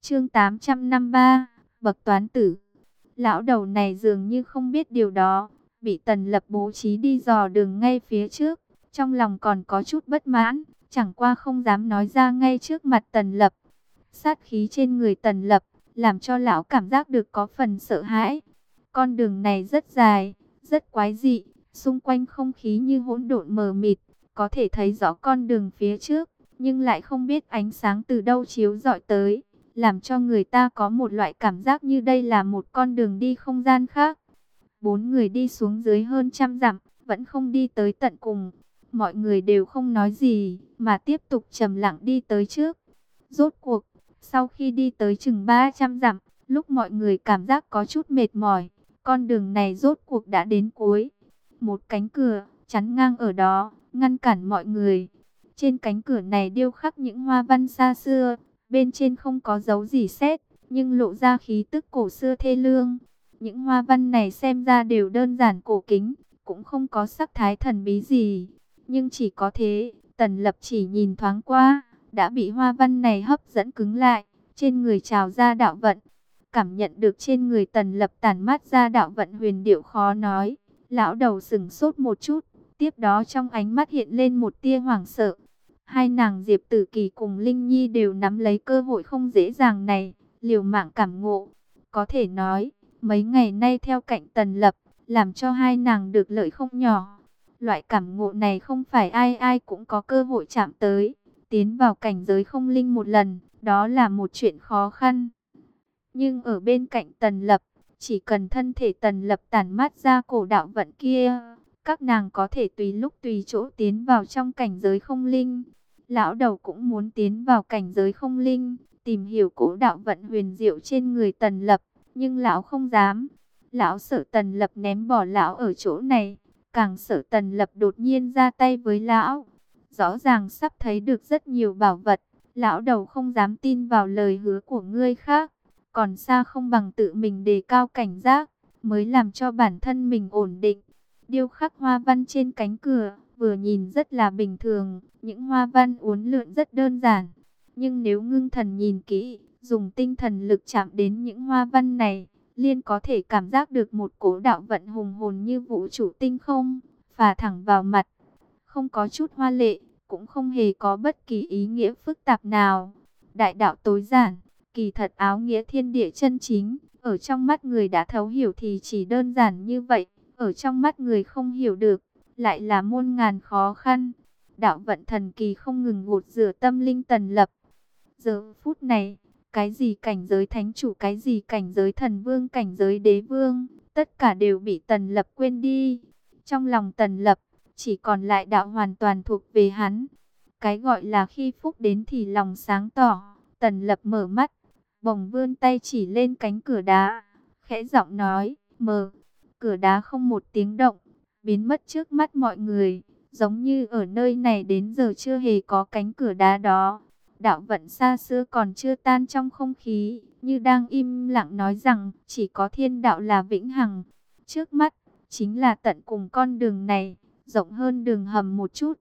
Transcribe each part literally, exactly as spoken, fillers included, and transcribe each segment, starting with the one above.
Chương tám trăm năm mươi ba, bậc toán tử. Lão đầu này dường như không biết điều đó, bị Tần Lập bố trí đi dò đường ngay phía trước, trong lòng còn có chút bất mãn, chẳng qua không dám nói ra ngay trước mặt Tần Lập. Sát khí trên người Tần Lập làm cho lão cảm giác được có phần sợ hãi. Con đường này rất dài, rất quái dị, xung quanh không khí như hỗn độn mờ mịt, có thể thấy rõ con đường phía trước, nhưng lại không biết ánh sáng từ đâu chiếu rọi tới, làm cho người ta có một loại cảm giác như đây là một con đường đi không gian khác. Bốn người đi xuống dưới hơn trăm dặm, vẫn không đi tới tận cùng. Mọi người đều không nói gì, mà tiếp tục trầm lặng đi tới trước. Rốt cuộc, sau khi đi tới chừng ba trăm dặm, lúc mọi người cảm giác có chút mệt mỏi, con đường này rốt cuộc đã đến cuối. Một cánh cửa chắn ngang ở đó, ngăn cản mọi người. Trên cánh cửa này điêu khắc những hoa văn xa xưa, bên trên không có dấu gì sét, nhưng lộ ra khí tức cổ xưa thê lương. Những hoa văn này xem ra đều đơn giản cổ kính, cũng không có sắc thái thần bí gì. Nhưng chỉ có thế, Tần Lập chỉ nhìn thoáng qua, đã bị hoa văn này hấp dẫn cứng lại, trên người trào ra đạo vận. Cảm nhận được trên người Tần Lập tản mát ra đạo vận huyền diệu khó nói. Lão đầu sững sốt một chút, tiếp đó trong ánh mắt hiện lên một tia hoảng sợ. Hai nàng Diệp Tử Kỳ cùng Linh Nhi đều nắm lấy cơ hội không dễ dàng này, liều mạng cảm ngộ. Có thể nói, mấy ngày nay theo cạnh Tần Lập, làm cho hai nàng được lợi không nhỏ. Loại cảm ngộ này không phải ai ai cũng có cơ hội chạm tới. Tiến vào cảnh giới không linh một lần, đó là một chuyện khó khăn. Nhưng ở bên cạnh Tần Lập, chỉ cần thân thể Tần Lập tản mát ra cổ đạo vận kia, các nàng có thể tùy lúc tùy chỗ tiến vào trong cảnh giới không linh. Lão đầu cũng muốn tiến vào cảnh giới không linh, tìm hiểu cổ đạo vận huyền diệu trên người Tần Lập, nhưng lão không dám. Lão sợ Tần Lập ném bỏ lão ở chỗ này, càng sợ Tần Lập đột nhiên ra tay với lão. Rõ ràng sắp thấy được rất nhiều bảo vật, lão đầu không dám tin vào lời hứa của người khác, còn xa không bằng tự mình đề cao cảnh giác, mới làm cho bản thân mình ổn định. Điêu khắc hoa văn trên cánh cửa, vừa nhìn rất là bình thường, những hoa văn uốn lượn rất đơn giản. Nhưng nếu ngưng thần nhìn kỹ, dùng tinh thần lực chạm đến những hoa văn này, liền có thể cảm giác được một cỗ đạo vận hùng hồn như vũ trụ tinh không, phả thẳng vào mặt. Không có chút hoa lệ, cũng không hề có bất kỳ ý nghĩa phức tạp nào. Đại đạo tối giản, kỳ thật áo nghĩa thiên địa chân chính, ở trong mắt người đã thấu hiểu thì chỉ đơn giản như vậy, ở trong mắt người không hiểu được, lại là muôn ngàn khó khăn. Đạo vận thần kỳ không ngừng gột rửa tâm linh Tần Lập. Giờ phút này, cái gì cảnh giới thánh chủ, cái gì cảnh giới thần vương, cảnh giới đế vương, tất cả đều bị Tần Lập quên đi. Trong lòng Tần Lập, chỉ còn lại đạo hoàn toàn thuộc về hắn. Cái gọi là khi phúc đến thì lòng sáng tỏ. Tần Lập mở mắt, bỗng vươn tay chỉ lên cánh cửa đá, khẽ giọng nói, mở. Cửa đá không một tiếng động, biến mất trước mắt mọi người, giống như ở nơi này đến giờ chưa hề có cánh cửa đá đó. Đạo vận xa xưa còn chưa tan trong không khí, như đang im lặng nói rằng chỉ có thiên đạo là vĩnh hằng. Trước mắt, chính là tận cùng con đường này, rộng hơn đường hầm một chút.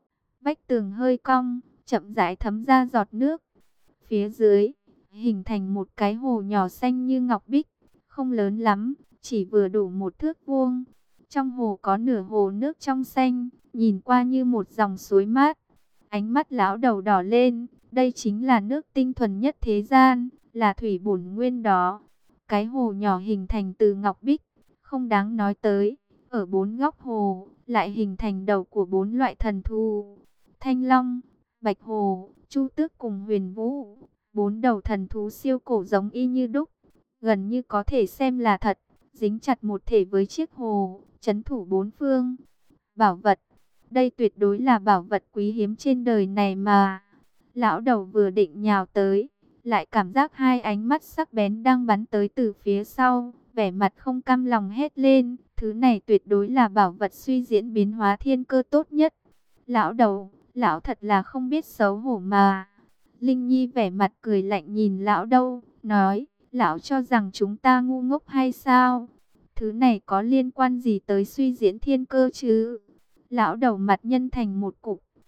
Vách tường hơi cong, chậm rãi thấm ra giọt nước. Phía dưới, hình thành một cái hồ nhỏ xanh như ngọc bích, không lớn lắm, chỉ vừa đủ một thước vuông. Trong hồ có nửa hồ nước trong xanh, nhìn qua như một dòng suối mát. Ánh mắt lão đầu đỏ lên, đây chính là nước tinh thuần nhất thế gian, là thủy bổn nguyên đó. Cái hồ nhỏ hình thành từ ngọc bích, không đáng nói tới. Ở bốn góc hồ, lại hình thành đầu của bốn loại thần thú. Thanh Long, Bạch Hồ, Chu Tước cùng Huyền Vũ. Bốn đầu thần thú siêu cổ giống y như đúc, gần như có thể xem là thật, dính chặt một thể với chiếc hồ, trấn thủ bốn phương. Bảo vật, đây tuyệt đối là bảo vật quý hiếm trên đời này mà. Lão đầu vừa định nhào tới, lại cảm giác hai ánh mắt sắc bén đang bắn tới từ phía sau, vẻ mặt không cam lòng hét lên, thứ này tuyệt đối là bảo vật suy diễn biến hóa thiên cơ tốt nhất. Lão đầu, lão thật là không biết xấu hổ mà. Linh Nhi vẻ mặt cười lạnh nhìn lão đâu, nói, lão cho rằng chúng ta ngu ngốc hay sao? Thứ này có liên quan gì tới suy diễn thiên cơ chứ? Lão đầu mặt nhân thành một cục,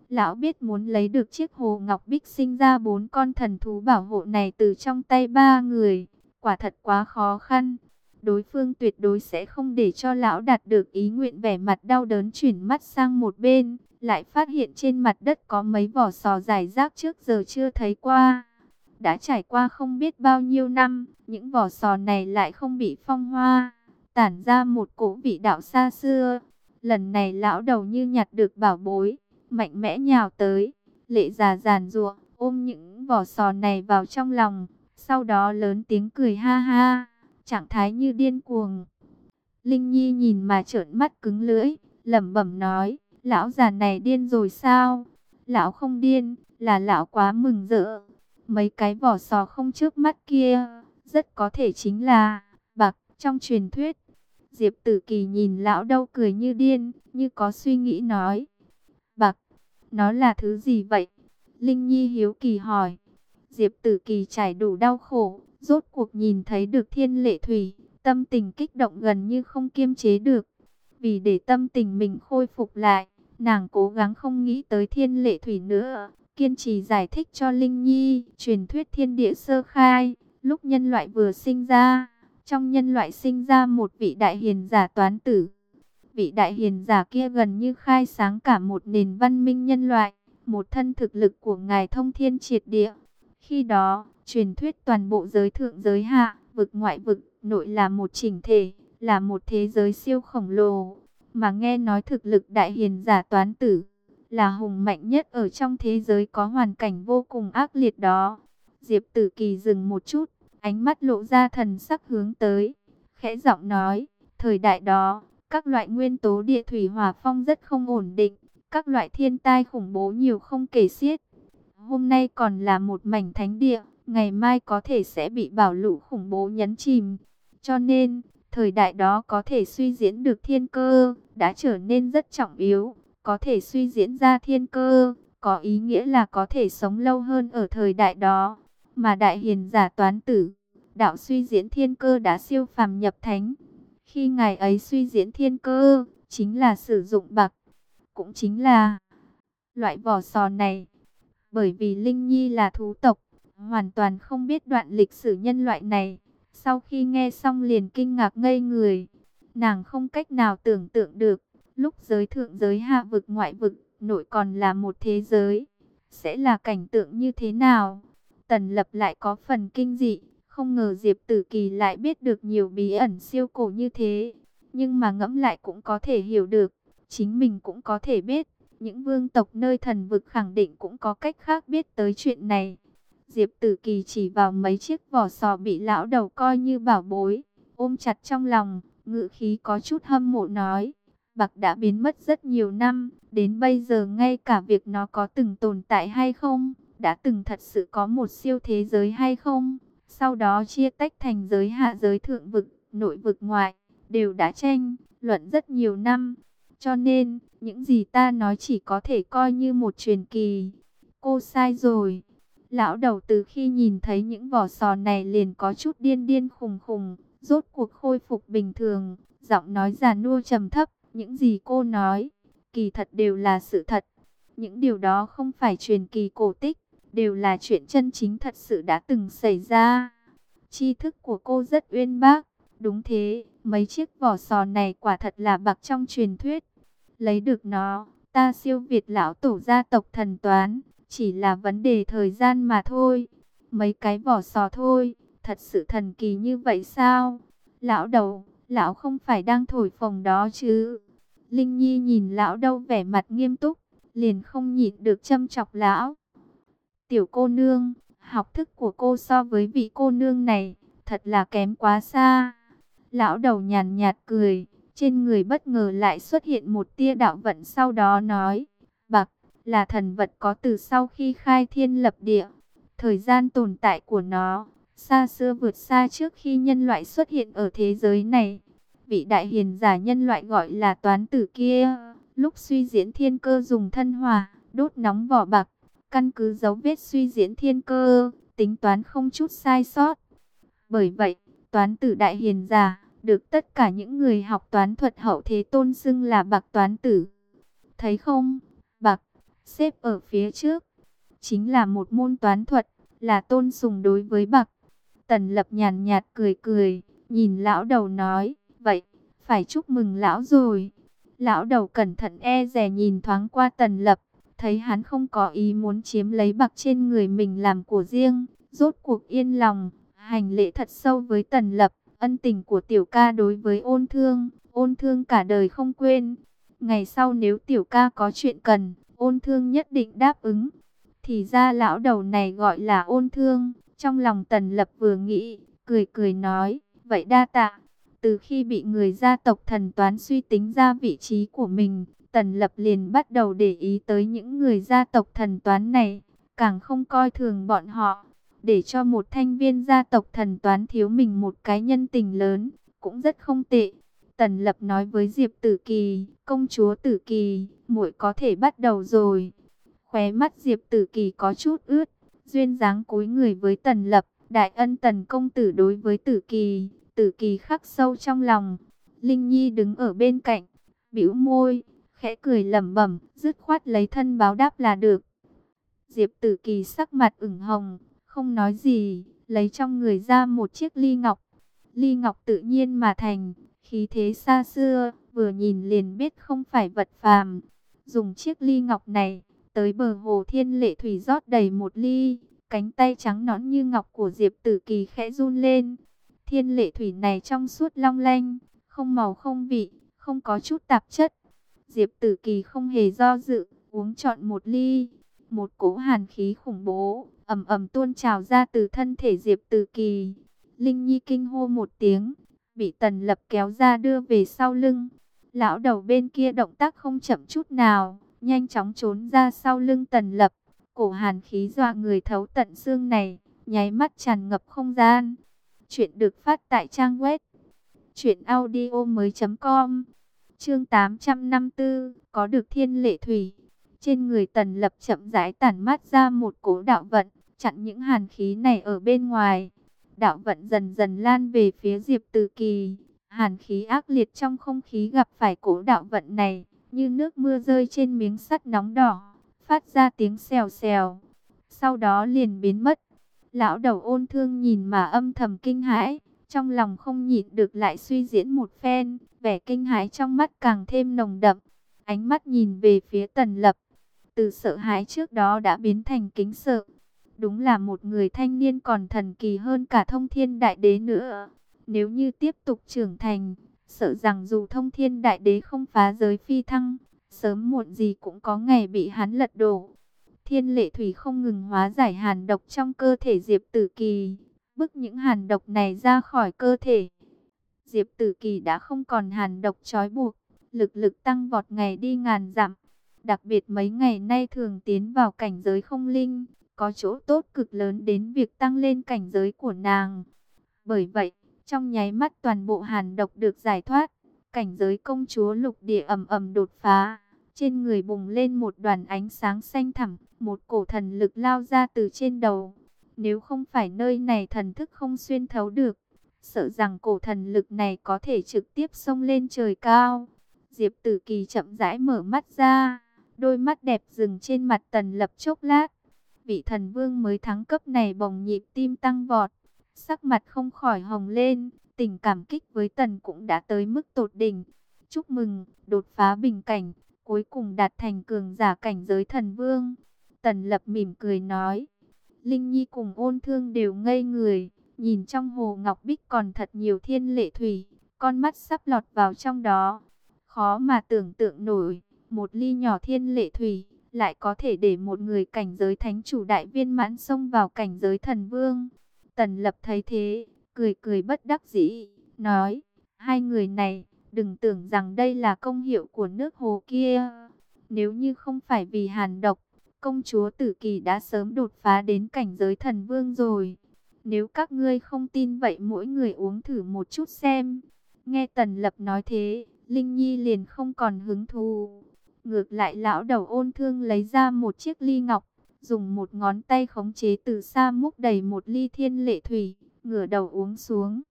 Lão biết muốn lấy được chiếc hồ ngọc bích sinh ra bốn con thần thú bảo hộ này từ trong tay ba người, quả thật quá khó khăn. Đối phương tuyệt đối sẽ không để cho lão đạt được ý nguyện, vẻ mặt đau đớn chuyển mắt sang một bên, lại phát hiện trên mặt đất có mấy vỏ sò rải rác trước giờ chưa thấy qua. Đã trải qua không biết bao nhiêu năm, những vỏ sò này lại không bị phong hoa, tản ra một cỗ vị đạo xa xưa. Lần này lão đầu như nhặt được bảo bối, mạnh mẽ nhào tới, lệ già giàn giụa, ôm những vỏ sò này vào trong lòng, sau đó lớn tiếng cười ha ha, trạng thái như điên cuồng. Linh Nhi nhìn mà trợn mắt cứng lưỡi, lẩm bẩm nói, lão già này điên rồi sao? Lão không điên, là lão quá mừng rỡ. Mấy cái vỏ sò không trước mắt kia, rất có thể chính là bạc trong truyền thuyết. Diệp Tử Kỳ nhìn lão đâu cười như điên, như có suy nghĩ nói, bạc, nó là thứ gì vậy? Linh Nhi hiếu kỳ hỏi. Diệp Tử Kỳ trải đủ đau khổ, rốt cuộc nhìn thấy được Thiên Lệ Thủy, tâm tình kích động gần như không kiềm chế được. Vì để tâm tình mình khôi phục lại, nàng cố gắng không nghĩ tới Thiên Lệ Thủy nữa, kiên trì giải thích cho Linh Nhi. Truyền thuyết thiên địa sơ khai, lúc nhân loại vừa sinh ra, trong nhân loại sinh ra một vị đại hiền giả Toán Tử. Vị đại hiền giả kia gần như khai sáng cả một nền văn minh nhân loại, một thân thực lực của ngài thông thiên triệt địa. Khi đó, truyền thuyết toàn bộ giới thượng giới hạ, vực ngoại vực, nội là một chỉnh thể, là một thế giới siêu khổng lồ. Mà nghe nói thực lực đại hiền giả Toán Tử là hùng mạnh nhất ở trong thế giới có hoàn cảnh vô cùng ác liệt đó. Diệp Tử Kỳ dừng một chút, ánh mắt lộ ra thần sắc hướng tới, khẽ giọng nói, thời đại đó, các loại nguyên tố địa thủy hỏa phong rất không ổn định, các loại thiên tai khủng bố nhiều không kể xiết. Hôm nay còn là một mảnh thánh địa, ngày mai có thể sẽ bị bảo lũ khủng bố nhấn chìm. Cho nên, thời đại đó có thể suy diễn được thiên cơ, đã trở nên rất trọng yếu. Có thể suy diễn ra thiên cơ, có ý nghĩa là có thể sống lâu hơn ở thời đại đó. Mà đại hiền giả Toán Tử, đạo suy diễn thiên cơ đã siêu phàm nhập thánh. Khi ngài ấy suy diễn thiên cơ, chính là sử dụng bạc, cũng chính là loại vỏ sò này. Bởi vì Linh Nhi là thú tộc, hoàn toàn không biết đoạn lịch sử nhân loại này. Sau khi nghe xong liền kinh ngạc ngây người. Nàng không cách nào tưởng tượng được, lúc giới thượng giới hạ vực ngoại vực, nội còn là một thế giới, sẽ là cảnh tượng như thế nào. Tần Lập lại có phần kinh dị, không ngờ Diệp Tử Kỳ lại biết được nhiều bí ẩn siêu cổ như thế. Nhưng mà ngẫm lại cũng có thể hiểu được, chính mình cũng có thể biết. Những vương tộc nơi thần vực khẳng định cũng có cách khác biết tới chuyện này. Diệp Tử Kỳ chỉ vào mấy chiếc vỏ sò bị lão đầu coi như bảo bối, ôm chặt trong lòng, ngữ khí có chút hâm mộ nói, bạc đã biến mất rất nhiều năm, đến bây giờ ngay cả việc nó có từng tồn tại hay không, đã từng thật sự có một siêu thế giới hay không, sau đó chia tách thành giới hạ giới thượng vực, nội vực ngoại, đều đã tranh luận rất nhiều năm. Cho nên, những gì ta nói chỉ có thể coi như một truyền kỳ. Cô sai rồi. Lão đầu từ khi nhìn thấy những vỏ sò này liền có chút điên điên khùng khùng, rốt cuộc khôi phục bình thường, giọng nói già nua trầm thấp, những gì cô nói, kỳ thật đều là sự thật. Những điều đó không phải truyền kỳ cổ tích, đều là chuyện chân chính thật sự đã từng xảy ra. Tri thức của cô rất uyên bác, đúng thế, mấy chiếc vỏ sò này quả thật là bạc trong truyền thuyết. Lấy được nó, ta siêu việt lão tổ gia tộc thần toán, chỉ là vấn đề thời gian mà thôi. Mấy cái vỏ sò thôi, thật sự thần kỳ như vậy sao? Lão đầu, lão không phải đang thổi phồng đó chứ? Linh Nhi nhìn lão đâu vẻ mặt nghiêm túc, liền không nhịn được châm chọc lão. Tiểu cô nương, học thức của cô so với vị cô nương này, thật là kém quá xa. Lão đầu nhàn nhạt cười, trên người bất ngờ lại xuất hiện một tia đạo vận, sau đó nói, bạc là thần vật có từ sau khi khai thiên lập địa. Thời gian tồn tại của nó, xa xưa vượt xa trước khi nhân loại xuất hiện ở thế giới này. Vị đại hiền giả nhân loại gọi là Toán Tử kia, lúc suy diễn thiên cơ dùng thân hỏa, đốt nóng vỏ bạc, căn cứ dấu vết suy diễn thiên cơ, tính toán không chút sai sót. Bởi vậy, Toán Tử đại hiền giả, được tất cả những người học toán thuật hậu thế tôn xưng là bạc Toán Tử. Thấy không, bạc, xếp ở phía trước. Chính là một môn toán thuật, là tôn sùng đối với bạc. Tần Lập nhàn nhạt cười cười, nhìn lão đầu nói, vậy, phải chúc mừng lão rồi. Lão đầu cẩn thận e dè nhìn thoáng qua Tần Lập, thấy hắn không có ý muốn chiếm lấy bạc trên người mình làm của riêng, rốt cuộc yên lòng, hành lễ thật sâu với Tần Lập, ân tình của tiểu ca đối với Ôn Thương, Ôn Thương cả đời không quên. Ngày sau nếu tiểu ca có chuyện cần, Ôn Thương nhất định đáp ứng. Thì ra lão đầu này gọi là Ôn Thương. Trong lòng Tần Lập vừa nghĩ, cười cười nói, vậy đa tạ. Từ khi bị người gia tộc thần toán suy tính ra vị trí của mình, Tần Lập liền bắt đầu để ý tới những người gia tộc thần toán này, càng không coi thường bọn họ. Để cho một thanh viên gia tộc thần toán thiếu mình một cái nhân tình lớn, cũng rất không tệ. Tần Lập nói với Diệp Tử Kỳ, công chúa Tử Kỳ, muội có thể bắt đầu rồi. Khóe mắt Diệp Tử Kỳ có chút ướt, duyên dáng cúi người với Tần Lập, đại ân Tần công tử đối với Tử Kỳ, Tử Kỳ khắc sâu trong lòng. Linh Nhi đứng ở bên cạnh, bĩu môi, khẽ cười lẩm bẩm, dứt khoát lấy thân báo đáp là được. Diệp Tử Kỳ sắc mặt ửng hồng, không nói gì, lấy trong người ra một chiếc ly ngọc. Ly ngọc tự nhiên mà thành, khí thế xa xưa, vừa nhìn liền biết không phải vật phàm. Dùng chiếc ly ngọc này, tới bờ hồ Thiên Lệ Thủy rót đầy một ly, cánh tay trắng nõn như ngọc của Diệp Tử Kỳ khẽ run lên. Thiên Lệ Thủy này trong suốt long lanh, không màu không vị, không có chút tạp chất. Diệp Tử Kỳ không hề do dự, uống trọn một ly. Một cỗ hàn khí khủng bố, ầm ầm tuôn trào ra từ thân thể Diệp Tử Kỳ. Linh Nhi kinh hô một tiếng, bị Tần Lập kéo ra đưa về sau lưng. Lão đầu bên kia động tác không chậm chút nào, nhanh chóng trốn ra sau lưng Tần Lập. Cổ hàn khí dọa người thấu tận xương này, nháy mắt tràn ngập không gian. Chuyện được phát tại trang web truyện audio mới chấm com. Chương tám trăm năm mươi tư, có được Thiên Lệ Thủy. Trên người Tần Lập chậm rãi tản mát ra một cỗ đạo vận, chặn những hàn khí này ở bên ngoài. Đạo vận dần dần lan về phía Diệp Tử Kỳ. Hàn khí ác liệt trong không khí gặp phải cỗ đạo vận này, như nước mưa rơi trên miếng sắt nóng đỏ, phát ra tiếng xèo xèo. Sau đó liền biến mất. Lão đầu Ôn Thương nhìn mà âm thầm kinh hãi, trong lòng không nhịn được lại suy diễn một phen, vẻ kinh hãi trong mắt càng thêm nồng đậm. Ánh mắt nhìn về phía Tần Lập, từ sợ hãi trước đó đã biến thành kính sợ. Đúng là một người thanh niên còn thần kỳ hơn cả Thông Thiên Đại Đế nữa. Nếu như tiếp tục trưởng thành, sợ rằng dù Thông Thiên Đại Đế không phá giới phi thăng, sớm muộn gì cũng có ngày bị hắn lật đổ. Thiên Lệ Thủy không ngừng hóa giải hàn độc trong cơ thể Diệp Tử Kỳ, bức những hàn độc này ra khỏi cơ thể. Diệp Tử Kỳ đã không còn hàn độc trói buộc, lực lực tăng vọt ngày đi ngàn dặm. Đặc biệt mấy ngày nay thường tiến vào cảnh giới không linh, có chỗ tốt cực lớn đến việc tăng lên cảnh giới của nàng. Bởi vậy, trong nháy mắt toàn bộ hàn độc được giải thoát, cảnh giới công chúa lục địa ầm ầm đột phá. Trên người bùng lên một đoàn ánh sáng xanh thẳm, một cổ thần lực lao ra từ trên đầu. Nếu không phải nơi này thần thức không xuyên thấu được, sợ rằng cổ thần lực này có thể trực tiếp xông lên trời cao. Diệp Tử Kỳ chậm rãi mở mắt ra, đôi mắt đẹp dừng trên mặt Tần Lập chốc lát. Vị thần vương mới thắng cấp này bồng nhịp tim tăng vọt, sắc mặt không khỏi hồng lên, tình cảm kích với Tần cũng đã tới mức tột đỉnh. Chúc mừng, đột phá bình cảnh, cuối cùng đạt thành cường giả cảnh giới thần vương. Tần Lập mỉm cười nói. Linh Nhi cùng Ôn Thương đều ngây người, nhìn trong hồ ngọc bích còn thật nhiều thiên lệ thủy, con mắt sắp lọt vào trong đó. Khó mà tưởng tượng nổi, một ly nhỏ thiên lệ thủy, lại có thể để một người cảnh giới thánh chủ đại viên mãn xông vào cảnh giới thần vương. Tần Lập thấy thế, cười cười bất đắc dĩ, nói, hai người này, đừng tưởng rằng đây là công hiệu của nước hồ kia. Nếu như không phải vì hàn độc, công chúa Tử Kỳ đã sớm đột phá đến cảnh giới thần vương rồi. Nếu các ngươi không tin vậy mỗi người uống thử một chút xem. Nghe Tần Lập nói thế, Linh Nhi liền không còn hứng thú. Ngược lại lão đầu Ôn Thương lấy ra một chiếc ly ngọc, dùng một ngón tay khống chế từ xa múc đầy một ly thiên lệ thủy, ngửa đầu uống xuống.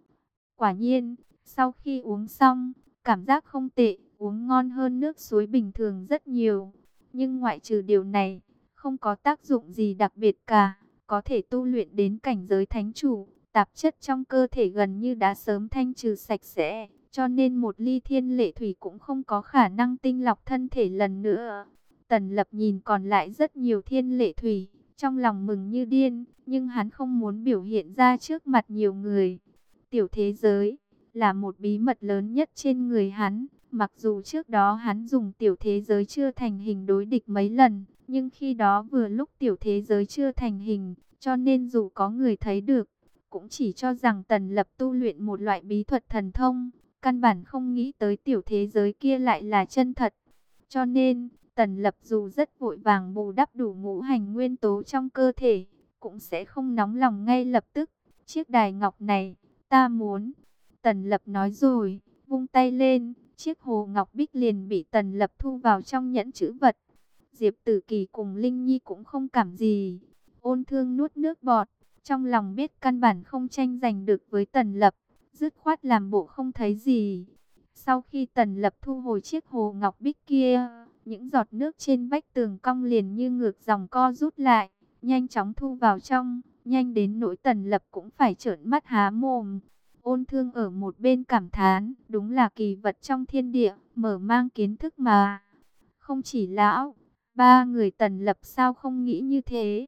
Quả nhiên, sau khi uống xong, cảm giác không tệ, uống ngon hơn nước suối bình thường rất nhiều. nhưng ngoại trừ điều này, không có tác dụng gì đặc biệt cả, có thể tu luyện đến cảnh giới thánh chủ, tạp chất trong cơ thể gần như đã sớm thanh trừ sạch sẽ, cho nên một ly thiên lệ thủy cũng không có khả năng tinh lọc thân thể lần nữa. Tần Lập nhìn còn lại rất nhiều thiên lệ thủy, trong lòng mừng như điên, nhưng hắn không muốn biểu hiện ra trước mặt nhiều người. Tiểu thế giới là một bí mật lớn nhất trên người hắn, mặc dù trước đó hắn dùng tiểu thế giới chưa thành hình đối địch mấy lần, nhưng khi đó vừa lúc tiểu thế giới chưa thành hình, cho nên dù có người thấy được, cũng chỉ cho rằng Tần Lập tu luyện một loại bí thuật thần thông, căn bản không nghĩ tới tiểu thế giới kia lại là chân thật. Cho nên, Tần Lập dù rất vội vàng bù đắp đủ ngũ hành nguyên tố trong cơ thể, cũng sẽ không nóng lòng ngay lập tức. Chiếc đài ngọc này, ta muốn. Tần Lập nói rồi, vung tay lên, chiếc hồ ngọc bích liền bị Tần Lập thu vào trong nhẫn trữ vật. Diệp Tử Kỳ cùng Linh Nhi cũng không cảm gì. Ôn Thương nuốt nước bọt, trong lòng biết căn bản không tranh giành được với Tần Lập, dứt khoát làm bộ không thấy gì. Sau khi Tần Lập thu hồi chiếc hồ ngọc bích kia, những giọt nước trên vách tường cong liền như ngược dòng co rút lại, nhanh chóng thu vào trong, nhanh đến nỗi Tần Lập cũng phải trợn mắt há mồm. Ôn Thương ở một bên cảm thán, đúng là kỳ vật trong thiên địa, mở mang kiến thức mà. Không chỉ lão, ba người Tần Lập sao không nghĩ như thế.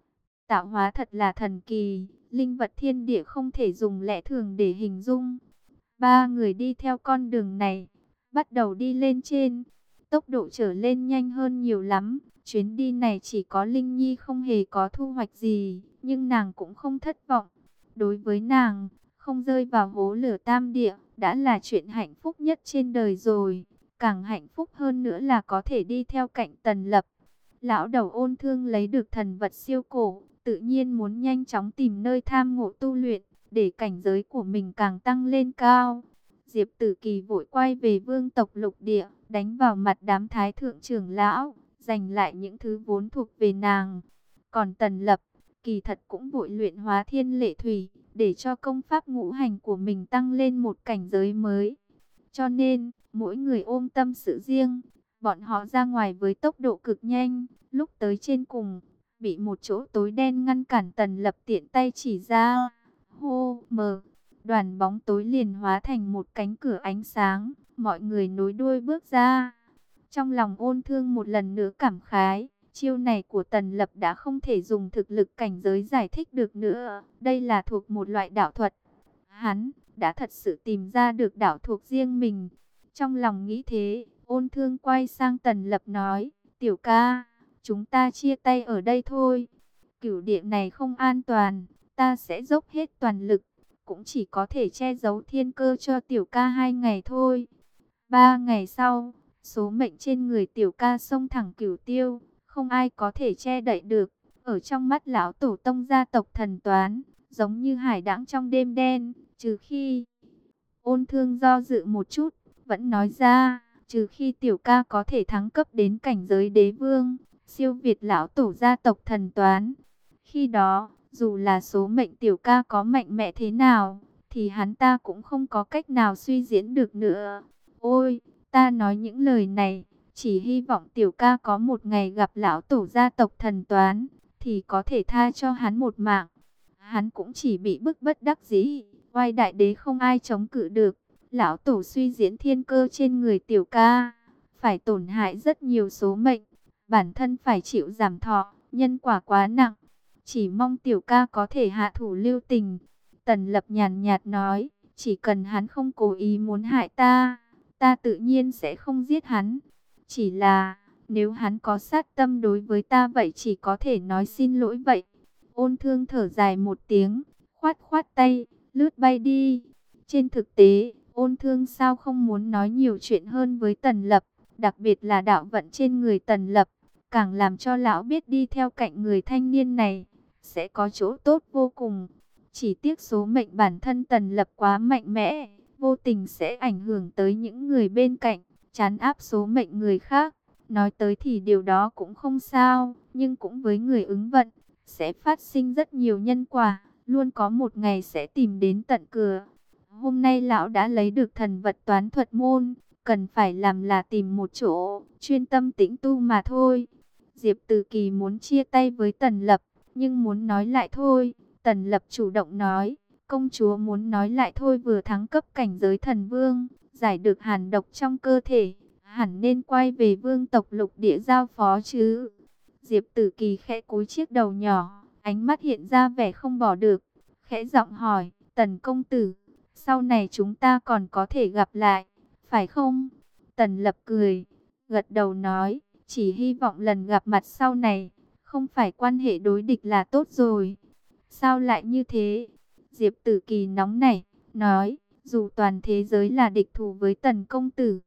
Tạo hóa thật là thần kỳ, linh vật thiên địa không thể dùng lẽ thường để hình dung. Ba người đi theo con đường này, bắt đầu đi lên trên, tốc độ trở lên nhanh hơn nhiều lắm. Chuyến đi này chỉ có Linh Nhi không hề có thu hoạch gì, nhưng nàng cũng không thất vọng. Đối với nàng, không rơi vào hố lửa tam địa đã là chuyện hạnh phúc nhất trên đời rồi. Càng hạnh phúc hơn nữa là có thể đi theo cạnh Tần Lập. Lão đầu Ôn Thương lấy được thần vật siêu cổ, tự nhiên muốn nhanh chóng tìm nơi tham ngộ tu luyện, để cảnh giới của mình càng tăng lên cao. Diệp Tử Kỳ vội quay về vương tộc lục địa, đánh vào mặt đám thái thượng trưởng lão, giành lại những thứ vốn thuộc về nàng. Còn Tần Lập, kỳ thật cũng vội luyện hóa thiên lệ thủy, để cho công pháp ngũ hành của mình tăng lên một cảnh giới mới. Cho nên, mỗi người ôm tâm sự riêng, bọn họ ra ngoài với tốc độ cực nhanh, lúc tới trên cùng, bị một chỗ tối đen ngăn cản. Tần Lập tiện tay chỉ ra, hô mờ, đoàn bóng tối liền hóa thành một cánh cửa ánh sáng, mọi người nối đuôi bước ra. Trong lòng Ôn Thương một lần nữa cảm khái, chiêu này của Tần Lập đã không thể dùng thực lực cảnh giới giải thích được nữa, đây là thuộc một loại đạo thuật. Hắn đã thật sự tìm ra được đạo thuộc riêng mình. Trong lòng nghĩ thế, Ôn Thương quay sang Tần Lập nói, tiểu ca, chúng ta chia tay ở đây thôi. Cửu địa này không an toàn, ta sẽ dốc hết toàn lực, cũng chỉ có thể che giấu thiên cơ cho tiểu ca hai ngày thôi. Ba ngày sau, số mệnh trên người tiểu ca xông thẳng cửu tiêu, không ai có thể che đậy được. Ở trong mắt lão tổ tông gia tộc Thần Toán, giống như hải đãng trong đêm đen, trừ khi... Ôn Thương do dự một chút, vẫn nói ra, trừ khi tiểu ca có thể thắng cấp đến cảnh giới đế vương, siêu việt lão tổ gia tộc Thần Toán. Khi đó, dù là số mệnh tiểu ca có mạnh mẽ thế nào, thì hắn ta cũng không có cách nào suy diễn được nữa. Ôi, ta nói những lời này, chỉ hy vọng tiểu ca có một ngày gặp lão tổ gia tộc Thần Toán, thì có thể tha cho hắn một mạng. Hắn cũng chỉ bị bức bất đắc dĩ, oai đại đế không ai chống cự được. Lão tổ suy diễn thiên cơ trên người tiểu ca, phải tổn hại rất nhiều số mệnh, bản thân phải chịu giảm thọ, nhân quả quá nặng. Chỉ mong tiểu ca có thể hạ thủ lưu tình. Tần Lập nhàn nhạt nói, chỉ cần hắn không cố ý muốn hại ta, ta tự nhiên sẽ không giết hắn. Chỉ là, nếu hắn có sát tâm đối với ta vậy chỉ có thể nói xin lỗi vậy. Ôn Thương thở dài một tiếng, khoát khoát tay, lướt bay đi. Trên thực tế, Ôn Thương sao không muốn nói nhiều chuyện hơn với Tần Lập, đặc biệt là đạo vận trên người Tần Lập, càng làm cho lão biết đi theo cạnh người thanh niên này sẽ có chỗ tốt vô cùng. Chỉ tiếc số mệnh bản thân Tần Lập quá mạnh mẽ, vô tình sẽ ảnh hưởng tới những người bên cạnh, trấn áp số mệnh người khác. Nói tới thì điều đó cũng không sao, nhưng cũng với người ứng vận, sẽ phát sinh rất nhiều nhân quả, luôn có một ngày sẽ tìm đến tận cửa. Hôm nay lão đã lấy được thần vật toán thuật môn, cần phải làm là tìm một chỗ, chuyên tâm tĩnh tu mà thôi. Diệp Tử Kỳ muốn chia tay với Tần Lập, nhưng muốn nói lại thôi. Tần Lập chủ động nói, công chúa muốn nói lại thôi, vừa thắng cấp cảnh giới thần vương, giải được hàn độc trong cơ thể, hẳn nên quay về vương tộc lục địa giao phó chứ. Diệp Tử Kỳ khẽ cúi chiếc đầu nhỏ, ánh mắt hiện ra vẻ không bỏ được, khẽ giọng hỏi, Tần công tử, sau này chúng ta còn có thể gặp lại, phải không? Tần Lập cười, gật đầu nói, chỉ hy vọng lần gặp mặt sau này, không phải quan hệ đối địch là tốt rồi. Sao lại như thế? Diệp Tử Kỳ nóng nảy, nói, dù toàn thế giới là địch thù với Tần công tử,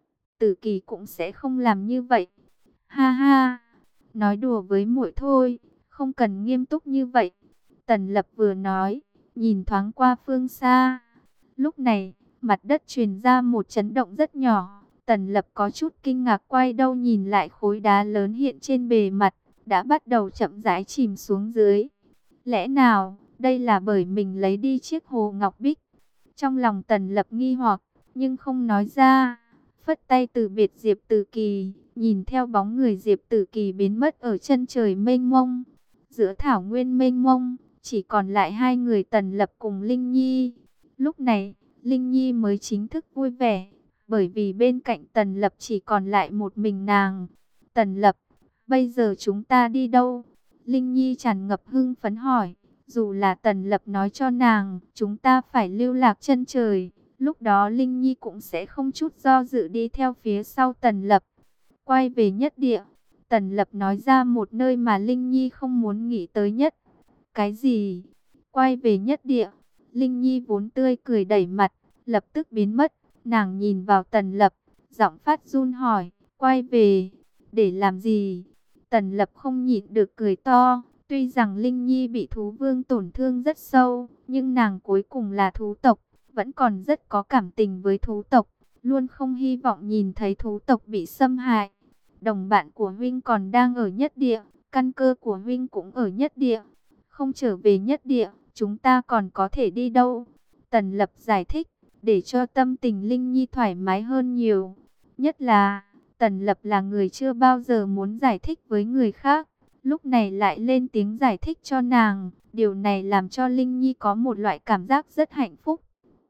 Tử Kỳ cũng sẽ không làm như vậy. Ha ha, nói đùa với muội thôi, không cần nghiêm túc như vậy. Tần Lập vừa nói, nhìn thoáng qua phương xa. Lúc này, mặt đất truyền ra một chấn động rất nhỏ. Tần Lập có chút kinh ngạc, quay đầu nhìn lại khối đá lớn hiện trên bề mặt, đã bắt đầu chậm rãi chìm xuống dưới. Lẽ nào, đây là bởi mình lấy đi chiếc hồ ngọc bích? Trong lòng Tần Lập nghi hoặc, nhưng không nói ra. Phất tay từ biệt Diệp Tử Kỳ, nhìn theo bóng người Diệp Tử Kỳ biến mất ở chân trời mênh mông. Giữa thảo nguyên mênh mông, chỉ còn lại hai người Tần Lập cùng Linh Nhi. Lúc này, Linh Nhi mới chính thức vui vẻ, bởi vì bên cạnh Tần Lập chỉ còn lại một mình nàng. Tần Lập, bây giờ chúng ta đi đâu? Linh Nhi tràn ngập hưng phấn hỏi. Dù là Tần Lập nói cho nàng, chúng ta phải lưu lạc chân trời, lúc đó Linh Nhi cũng sẽ không chút do dự đi theo phía sau Tần Lập. Quay về nhất địa, Tần Lập nói ra một nơi mà Linh Nhi không muốn nghĩ tới nhất. Cái gì? Quay về nhất địa. Linh Nhi vốn tươi cười đẩy mặt, lập tức biến mất. Nàng nhìn vào Tần Lập, giọng phát run hỏi, quay về, để làm gì? Tần Lập không nhịn được cười to. Tuy rằng Linh Nhi bị thú vương tổn thương rất sâu, nhưng nàng cuối cùng là thú tộc, vẫn còn rất có cảm tình với thú tộc, luôn không hy vọng nhìn thấy thú tộc bị xâm hại. Đồng bạn của huynh còn đang ở nhất địa, căn cơ của huynh cũng ở nhất địa. Không trở về nhất địa, chúng ta còn có thể đi đâu? Tần Lập giải thích, để cho tâm tình Linh Nhi thoải mái hơn nhiều. Nhất là, Tần Lập là người chưa bao giờ muốn giải thích với người khác, lúc này lại lên tiếng giải thích cho nàng. Điều này làm cho Linh Nhi có một loại cảm giác rất hạnh phúc.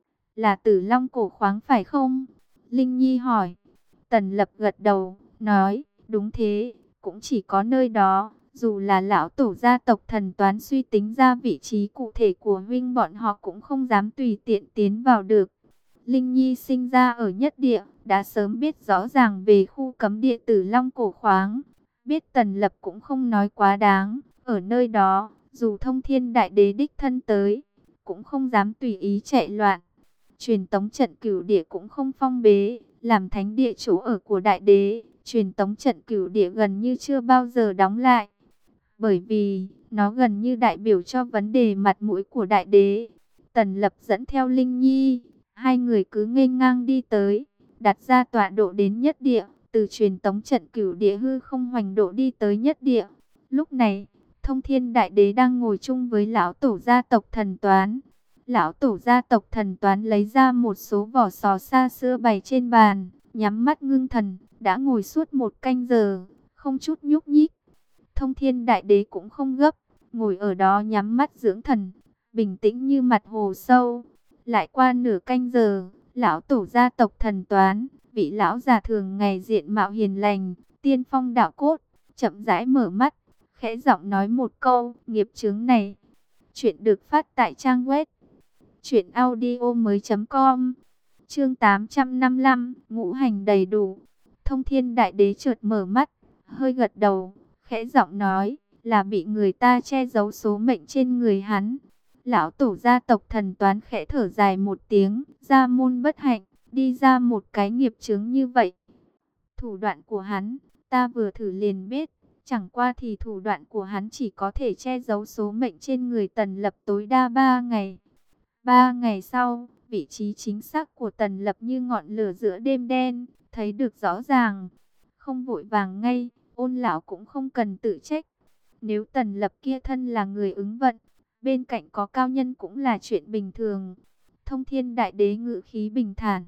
Là Tử Long cổ khoáng phải không? Linh Nhi hỏi. Tần Lập gật đầu, nói, đúng thế, cũng chỉ có nơi đó. Dù là lão tổ gia tộc thần toán suy tính ra vị trí cụ thể của huynh, bọn họ cũng không dám tùy tiện tiến vào được. Linh Nhi sinh ra ở nhất địa, đã sớm biết rõ ràng về khu cấm địa Tử Long cổ khoáng. Biết Tần Lập cũng không nói quá đáng, ở nơi đó, dù Thông Thiên Đại Đế đích thân tới, cũng không dám tùy ý chạy loạn. Truyền tống trận Cửu Địa cũng không phong bế, làm thánh địa chỗ ở của Đại Đế, truyền tống trận Cửu Địa gần như chưa bao giờ đóng lại. Bởi vì, nó gần như đại biểu cho vấn đề mặt mũi của Đại Đế. Tần Lập dẫn theo Linh Nhi, hai người cứ nghênh ngang đi tới, đặt ra tọa độ đến nhất địa. Từ truyền tống trận Cửu Địa hư không hoành độ đi tới nhất địa. Lúc này, Thông Thiên Đại Đế đang ngồi chung với lão tổ gia tộc thần toán. Lão tổ gia tộc thần toán lấy ra một số vỏ sò xa xưa bày trên bàn, nhắm mắt ngưng thần, đã ngồi suốt một canh giờ, không chút nhúc nhích. Thông Thiên Đại Đế cũng không gấp, ngồi ở đó nhắm mắt dưỡng thần, bình tĩnh như mặt hồ sâu. Lại qua nửa canh giờ, lão tổ gia tộc thần toán, vị lão già thường ngày diện mạo hiền lành, tiên phong đạo cốt, chậm rãi mở mắt, khẽ giọng nói một câu, nghiệp chướng này. Chuyện được phát tại trang web truyện audio mới chấm com. Chương tám trăm năm mươi lăm, ngũ hành đầy đủ. Thông Thiên Đại Đế chợt mở mắt, hơi gật đầu, khẽ giọng nói, là bị người ta che giấu số mệnh trên người hắn. Lão tổ gia tộc thần toán khẽ thở dài một tiếng, gia môn bất hạnh, đi ra một cái nghiệp chướng như vậy. Thủ đoạn của hắn, ta vừa thử liền biết, chẳng qua thì thủ đoạn của hắn chỉ có thể che giấu số mệnh trên người Tần Lập tối đa ba ngày. Ba ngày sau, vị trí chính xác của Tần Lập như ngọn lửa giữa đêm đen, thấy được rõ ràng. Không vội vàng ngay, Ôn lão cũng không cần tự trách. Nếu Tần Lập kia thân là người ứng vận, bên cạnh có cao nhân cũng là chuyện bình thường. Thông Thiên Đại Đế ngự khí bình thản,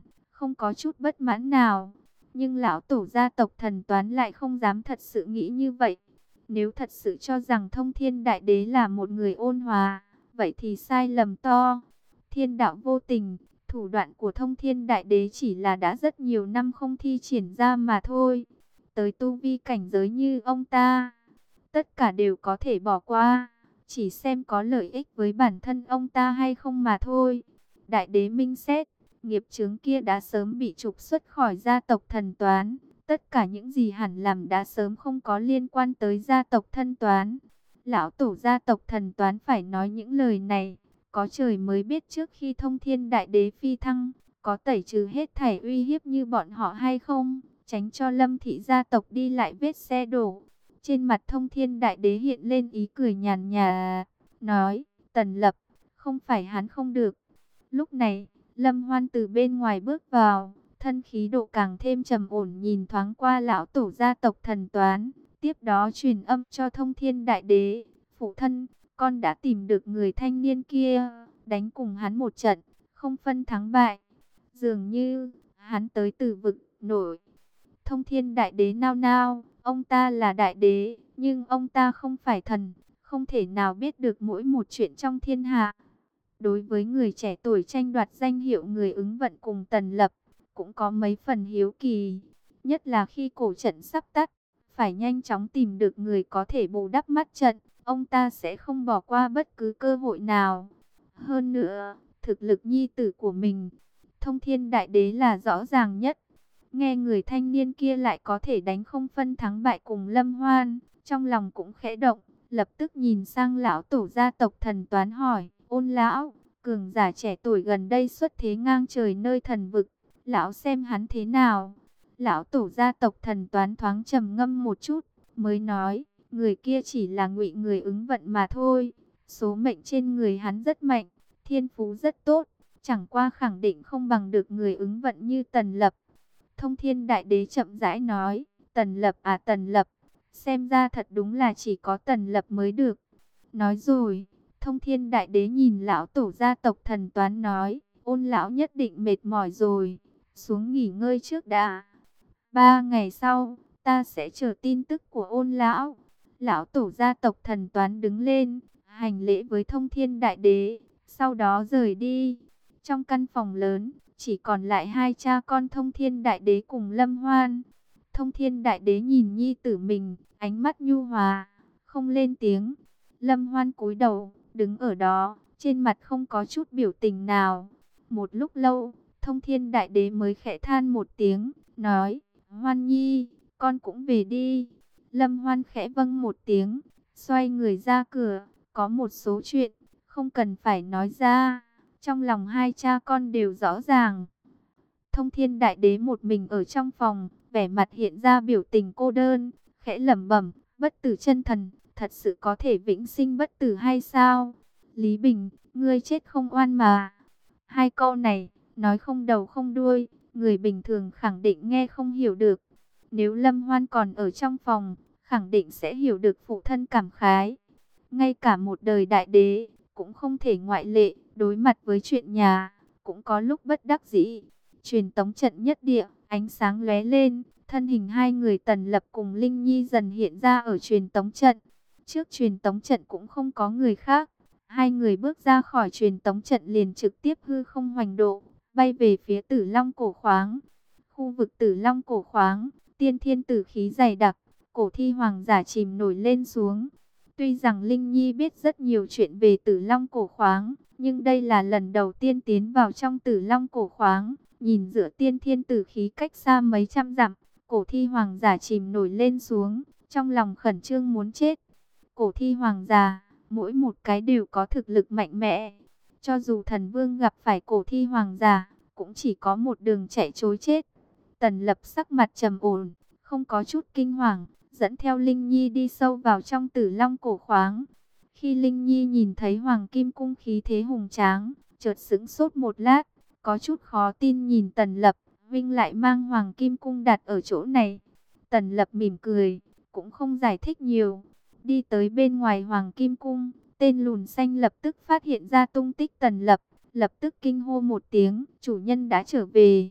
không có chút bất mãn nào. Nhưng lão tổ gia tộc Thần Toán lại không dám thật sự nghĩ như vậy. Nếu thật sự cho rằng Thông Thiên Đại Đế là một người ôn hòa, vậy thì sai lầm to. Thiên đạo vô tình, thủ đoạn của Thông Thiên Đại Đế chỉ là đã rất nhiều năm không thi triển ra mà thôi. Tới tu vi cảnh giới như ông ta, tất cả đều có thể bỏ qua, chỉ xem có lợi ích với bản thân ông ta hay không mà thôi. Đại Đế minh xét, nghiệp chướng kia đã sớm bị trục xuất khỏi gia tộc Thần Toán. Tất cả những gì hẳn làm đã sớm không có liên quan tới gia tộc Thân Toán. Lão tổ gia tộc Thần Toán phải nói những lời này, có trời mới biết trước khi Thông Thiên Đại Đế phi thăng, có tẩy trừ hết thảy uy hiếp như bọn họ hay không, tránh cho Lâm thị gia tộc đi lại vết xe đổ. Trên mặt Thông Thiên Đại Đế hiện lên ý cười nhàn nhạt, nói, Tần Lập, không phải hắn không được. Lúc này, Lâm Hoan từ bên ngoài bước vào, thân khí độ càng thêm trầm ổn, nhìn thoáng qua lão tổ gia tộc Thần Toán, tiếp đó truyền âm cho Thông Thiên Đại Đế, phụ thân, con đã tìm được người thanh niên kia, đánh cùng hắn một trận, không phân thắng bại. Dường như, hắn tới từ vực nổi. Thông Thiên Đại Đế nao nao, ông ta là đại đế, nhưng ông ta không phải thần, không thể nào biết được mỗi một chuyện trong thiên hạ. Đối với người trẻ tuổi tranh đoạt danh hiệu người ứng vận cùng Tần Lập, cũng có mấy phần hiếu kỳ, nhất là khi cổ trận sắp tắt, phải nhanh chóng tìm được người có thể bù đắp mắt trận, ông ta sẽ không bỏ qua bất cứ cơ hội nào. Hơn nữa, thực lực nhi tử của mình, Thông Thiên Đại Đế là rõ ràng nhất. Nghe người thanh niên kia lại có thể đánh không phân thắng bại cùng Lâm Hoan, trong lòng cũng khẽ động, lập tức nhìn sang lão tổ gia tộc Thần Toán hỏi, Ôn lão, cường giả trẻ tuổi gần đây xuất thế ngang trời nơi thần vực, lão xem hắn thế nào? Lão tổ gia tộc Thần Toán thoáng trầm ngâm một chút, mới nói, người kia chỉ là ngụy người ứng vận mà thôi. Số mệnh trên người hắn rất mạnh, thiên phú rất tốt, chẳng qua khẳng định không bằng được người ứng vận như Tần Lập. Thông Thiên Đại Đế chậm rãi nói, Tần Lập à Tần Lập, xem ra thật đúng là chỉ có Tần Lập mới được. Nói rồi, Thông Thiên Đại Đế nhìn lão tổ gia tộc Thần Toán nói, Ôn lão nhất định mệt mỏi rồi, xuống nghỉ ngơi trước đã. Ba ngày sau, ta sẽ chờ tin tức của Ôn lão. Lão tổ gia tộc Thần Toán đứng lên, hành lễ với Thông Thiên Đại Đế, sau đó rời đi. Trong căn phòng lớn, chỉ còn lại hai cha con Thông Thiên Đại Đế cùng Lâm Hoan. Thông Thiên Đại Đế nhìn nhi tử mình, ánh mắt nhu hòa, không lên tiếng. Lâm Hoan cúi đầu, đứng ở đó, trên mặt không có chút biểu tình nào. Một lúc lâu, Thông Thiên Đại Đế mới khẽ than một tiếng, nói, Hoan nhi, con cũng về đi. Lâm Hoan khẽ vâng một tiếng, xoay người ra cửa, có một số chuyện, không cần phải nói ra. Trong lòng hai cha con đều rõ ràng. Thông Thiên Đại Đế một mình ở trong phòng, vẻ mặt hiện ra biểu tình cô đơn, khẽ lẩm bẩm, bất tử chân thần, thật sự có thể vĩnh sinh bất tử hay sao? Lý Bình, ngươi chết không oan mà. Hai câu này, nói không đầu không đuôi, người bình thường khẳng định nghe không hiểu được. Nếu Lâm Hoan còn ở trong phòng, khẳng định sẽ hiểu được phụ thân cảm khái. Ngay cả một đời đại đế, cũng không thể ngoại lệ, đối mặt với chuyện nhà, cũng có lúc bất đắc dĩ. Truyền tống trận nhất địa, ánh sáng lóe lên, thân hình hai người Tần Lập cùng Linh Nhi dần hiện ra ở truyền tống trận. Trước truyền tống trận cũng không có người khác, hai người bước ra khỏi truyền tống trận liền trực tiếp hư không hoành độ, bay về phía Tử Long cổ khoáng. Khu vực Tử Long cổ khoáng, tiên thiên tử khí dày đặc, cổ thi hoàng giả chìm nổi lên xuống. Tuy rằng Linh Nhi biết rất nhiều chuyện về Tử Long cổ khoáng, nhưng đây là lần đầu tiên tiến vào trong Tử Long cổ khoáng. Nhìn giữa tiên thiên tử khí cách xa mấy trăm dặm, cổ thi hoàng giả chìm nổi lên xuống, trong lòng khẩn trương muốn chết. Cổ thi hoàng giả, mỗi một cái đều có thực lực mạnh mẽ. Cho dù thần vương gặp phải cổ thi hoàng giả, cũng chỉ có một đường chạy trối chết. Tần Lập sắc mặt trầm ổn, không có chút kinh hoàng, dẫn theo Linh Nhi đi sâu vào trong Tử Long cổ khoáng. Khi Linh Nhi nhìn thấy hoàng kim cung khí thế hùng tráng, chợt sững sốt một lát, có chút khó tin nhìn Tần Lập, Vinh lại mang hoàng kim cung đặt ở chỗ này. Tần Lập mỉm cười, cũng không giải thích nhiều. Đi tới bên ngoài hoàng kim cung, tên lùn xanh lập tức phát hiện ra tung tích Tần Lập, lập tức kinh hô một tiếng, chủ nhân đã trở về.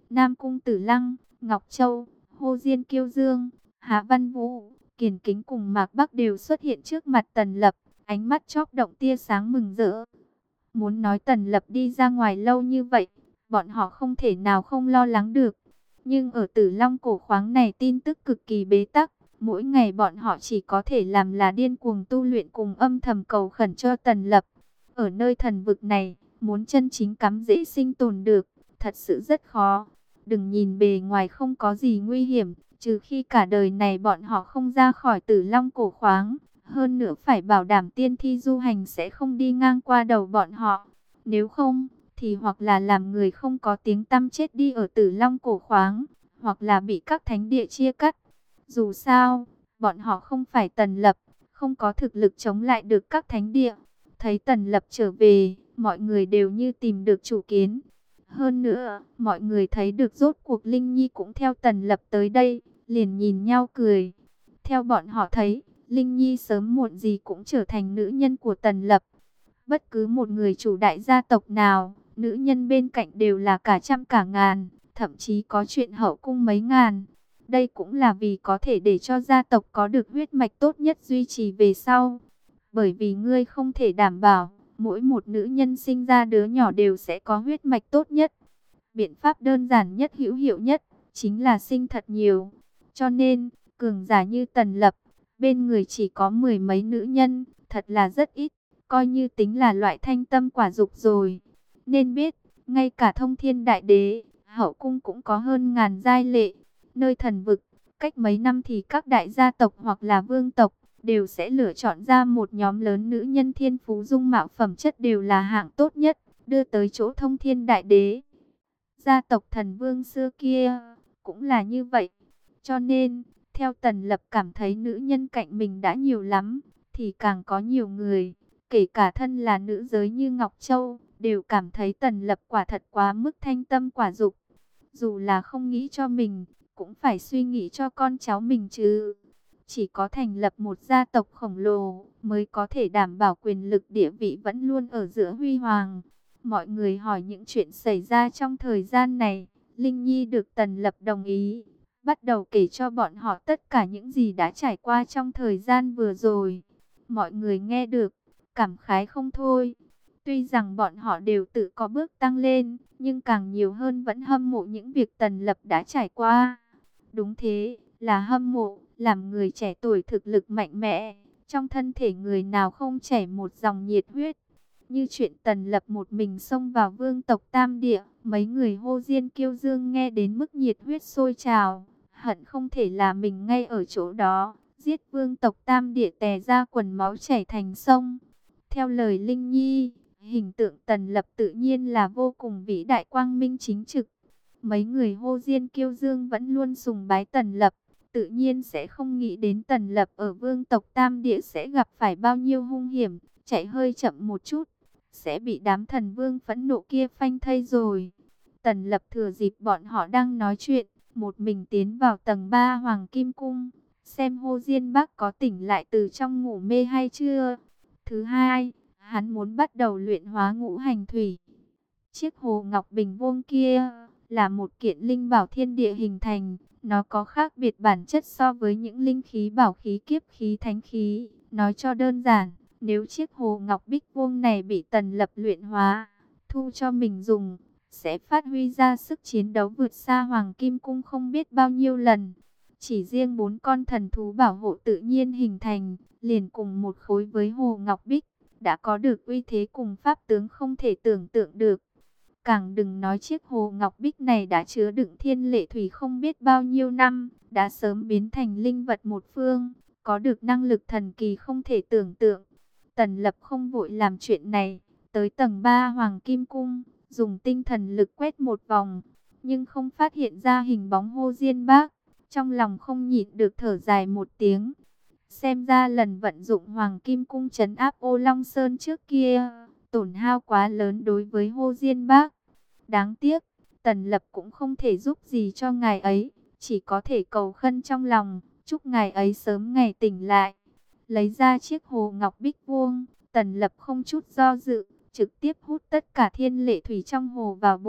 Nam Cung Tử Lăng, Ngọc Châu, Hồ Diên Kiêu Dương, Hạ Văn Vũ, Kiền Kính cùng Mạc Bắc đều xuất hiện trước mặt Tần Lập, ánh mắt chóp động tia sáng mừng rỡ. Muốn nói Tần Lập đi ra ngoài lâu như vậy, bọn họ không thể nào không lo lắng được. Nhưng ở Tử Long cổ khoáng này tin tức cực kỳ bế tắc, mỗi ngày bọn họ chỉ có thể làm là điên cuồng tu luyện cùng âm thầm cầu khẩn cho Tần Lập. Ở nơi thần vực này, muốn chân chính cắm dễ sinh tồn được, thật sự rất khó. Đừng nhìn bề ngoài không có gì nguy hiểm, trừ khi cả đời này bọn họ không ra khỏi Tử Long cổ khoáng. Hơn nữa phải bảo đảm tiên thi du hành sẽ không đi ngang qua đầu bọn họ. Nếu không, thì hoặc là làm người không có tiếng tăm chết đi ở Tử Long cổ khoáng, hoặc là bị các thánh địa chia cắt. Dù sao, bọn họ không phải Tần Lập, không có thực lực chống lại được các thánh địa. Thấy Tần Lập trở về, mọi người đều như tìm được chủ kiến. Hơn nữa, mọi người thấy được rốt cuộc Linh Nhi cũng theo Tần Lập tới đây, liền nhìn nhau cười. Theo bọn họ thấy, Linh Nhi sớm muộn gì cũng trở thành nữ nhân của Tần Lập. Bất cứ một người chủ đại gia tộc nào, nữ nhân bên cạnh đều là cả trăm cả ngàn, thậm chí có chuyện hậu cung mấy ngàn. Đây cũng là vì có thể để cho gia tộc có được huyết mạch tốt nhất duy trì về sau. Bởi vì ngươi không thể đảm bảo, mỗi một nữ nhân sinh ra đứa nhỏ đều sẽ có huyết mạch tốt nhất. Biện pháp đơn giản nhất hữu hiệu nhất, chính là sinh thật nhiều. Cho nên, cường giả như Tần Lập, bên người chỉ có mười mấy nữ nhân, thật là rất ít, coi như tính là loại thanh tâm quả dục rồi. Nên biết, ngay cả Thông Thiên Đại Đế, hậu cung cũng có hơn ngàn giai lệ. Nơi thần vực, cách mấy năm thì các đại gia tộc hoặc là vương tộc, đều sẽ lựa chọn ra một nhóm lớn nữ nhân thiên phú dung mạo phẩm chất đều là hạng tốt nhất, đưa tới chỗ Thông Thiên Đại Đế. Gia tộc thần vương xưa kia, cũng là như vậy. Cho nên, theo Tần Lập cảm thấy nữ nhân cạnh mình đã nhiều lắm, thì càng có nhiều người, kể cả thân là nữ giới như Ngọc Châu, đều cảm thấy Tần Lập quả thật quá mức thanh tâm quả dục. Dù là không nghĩ cho mình, cũng phải suy nghĩ cho con cháu mình chứ. Chỉ có thành lập một gia tộc khổng lồ, mới có thể đảm bảo quyền lực địa vị vẫn luôn ở giữa huy hoàng. Mọi người hỏi những chuyện xảy ra trong thời gian này, Linh Nhi được Tần Lập đồng ý. Bắt đầu kể cho bọn họ tất cả những gì đã trải qua trong thời gian vừa rồi. Mọi người nghe được, cảm khái không thôi. Tuy rằng bọn họ đều tự có bước tăng lên, nhưng càng nhiều hơn vẫn hâm mộ những việc Tần Lập đã trải qua. Đúng thế, là hâm mộ, làm người trẻ tuổi thực lực mạnh mẽ. Trong thân thể người nào không chảy một dòng nhiệt huyết. Như chuyện Tần Lập một mình xông vào vương tộc Tam Địa, mấy người Hồ Diên Kiêu Dương nghe đến mức nhiệt huyết sôi trào, hận không thể là mình ngay ở chỗ đó, giết vương tộc Tam Địa tè ra quần máu chảy thành sông. Theo lời Linh Nhi, hình tượng Tần Lập tự nhiên là vô cùng vĩ đại quang minh chính trực. Mấy người Hồ Diên Kiêu Dương vẫn luôn sùng bái Tần Lập, tự nhiên sẽ không nghĩ đến Tần Lập ở vương tộc Tam Địa sẽ gặp phải bao nhiêu hung hiểm, chạy hơi chậm một chút, sẽ bị đám thần vương phẫn nộ kia phanh thây rồi. Tần Lập thừa dịp bọn họ đang nói chuyện, một mình tiến vào tầng ba Hoàng Kim Cung, xem Hồ Diên Bắc có tỉnh lại từ trong ngủ mê hay chưa. Thứ hai, hắn muốn bắt đầu luyện hóa ngũ hành thủy. Chiếc hồ ngọc bình vuông kia là một kiện linh bảo thiên địa hình thành, nó có khác biệt bản chất so với những linh khí bảo khí kiếp khí thánh khí. Nói cho đơn giản, nếu chiếc hồ ngọc bích vuông này bị Tần Lập luyện hóa, thu cho mình dùng, sẽ phát huy ra sức chiến đấu vượt xa Hoàng Kim Cung không biết bao nhiêu lần. Chỉ riêng bốn con thần thú bảo hộ tự nhiên hình thành, liền cùng một khối với hồ ngọc bích, đã có được uy thế cùng pháp tướng không thể tưởng tượng được. Càng đừng nói chiếc hồ ngọc bích này đã chứa đựng thiên lệ thủy không biết bao nhiêu năm, đã sớm biến thành linh vật một phương, có được năng lực thần kỳ không thể tưởng tượng. Tần Lập không vội làm chuyện này, tới tầng ba Hoàng Kim Cung, dùng tinh thần lực quét một vòng, nhưng không phát hiện ra hình bóng Hồ Diên Bắc. Trong lòng không nhịn được thở dài một tiếng. Xem ra lần vận dụng Hoàng Kim Cung trấn áp Ô Long Sơn trước kia, tổn hao quá lớn đối với Hồ Diên Bắc. Đáng tiếc, Tần Lập cũng không thể giúp gì cho ngài ấy, chỉ có thể cầu khấn trong lòng, chúc ngài ấy sớm ngày tỉnh lại. Lấy ra chiếc hồ ngọc bích vuông, Tần Lập không chút do dự, trực tiếp hút tất cả thiên lệ thủy trong hồ vào bụng,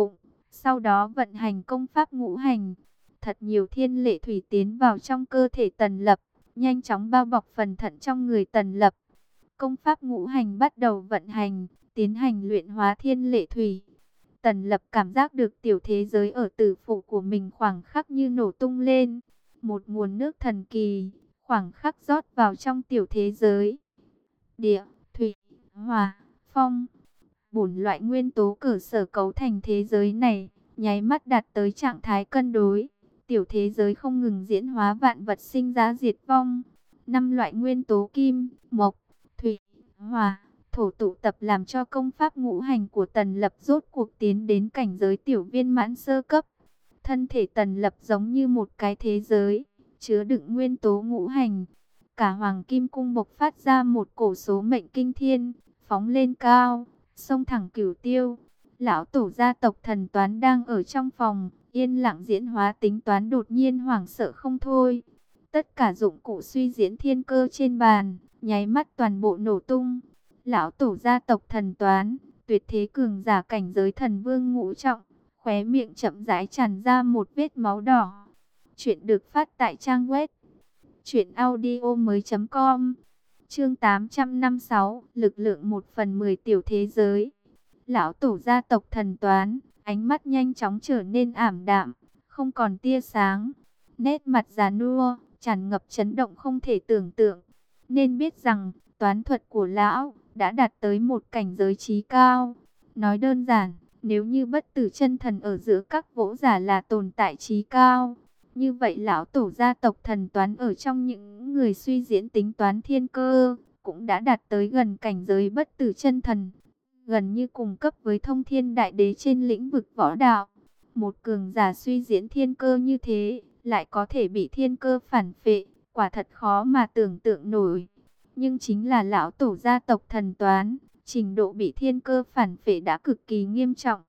Sau đó vận hành công pháp ngũ hành. Thật nhiều thiên lệ thủy tiến vào trong cơ thể Tần Lập, nhanh chóng bao bọc phần thận trong người Tần Lập. Công pháp ngũ hành bắt đầu vận hành, tiến hành luyện hóa thiên lệ thủy. Tần Lập cảm giác được tiểu thế giới ở tử phủ của mình khoảng khắc như nổ tung lên. Một nguồn nước thần kỳ, khoảng khắc rót vào trong tiểu thế giới. Địa, thủy, hỏa, phong, bốn loại nguyên tố cơ sở cấu thành thế giới này, nháy mắt đạt tới trạng thái cân đối. Tiểu thế giới không ngừng diễn hóa vạn vật sinh ra diệt vong. Năm loại nguyên tố kim, mộc, thủy, hỏa, thổ tụ tập làm cho công pháp ngũ hành của Tần Lập rốt cuộc tiến đến cảnh giới tiểu viên mãn sơ cấp. Thân thể Tần Lập giống như một cái thế giới, chứa đựng nguyên tố ngũ hành. Cả hoàng kim cung bộc phát ra một cổ số mệnh kinh thiên, phóng lên cao, xông thẳng cửu tiêu. Lão tổ gia tộc Thần Toán đang ở trong phòng, yên lặng diễn hóa tính toán, đột nhiên hoảng sợ không thôi. Tất cả dụng cụ suy diễn thiên cơ trên bàn, nháy mắt toàn bộ nổ tung. Lão tổ gia tộc Thần Toán, tuyệt thế cường giả cảnh giới thần vương ngũ trọng, khóe miệng chậm rãi tràn ra một vết máu đỏ. Chuyện được phát tại trang web truyện audio mới chấm com. Chương tám trăm năm mươi sáu, lực lượng một phần mười tiểu thế giới. Lão tổ gia tộc Thần Toán, ánh mắt nhanh chóng trở nên ảm đạm, không còn tia sáng. Nét mặt già nua, tràn ngập chấn động không thể tưởng tượng. Nên biết rằng, toán thuật của lão đã đạt tới một cảnh giới trí cao. Nói đơn giản, nếu như bất tử chân thần ở giữa các võ giả là tồn tại trí cao, như vậy lão tổ gia tộc Thần Toán ở trong những người suy diễn tính toán thiên cơ, cũng đã đạt tới gần cảnh giới bất tử chân thần, gần như cùng cấp với Thông Thiên Đại Đế trên lĩnh vực võ đạo. Một cường giả suy diễn thiên cơ như thế, lại có thể bị thiên cơ phản phệ, quả thật khó mà tưởng tượng nổi. Nhưng chính là lão tổ gia tộc Thần Toán, trình độ bị thiên cơ phản phệ đã cực kỳ nghiêm trọng.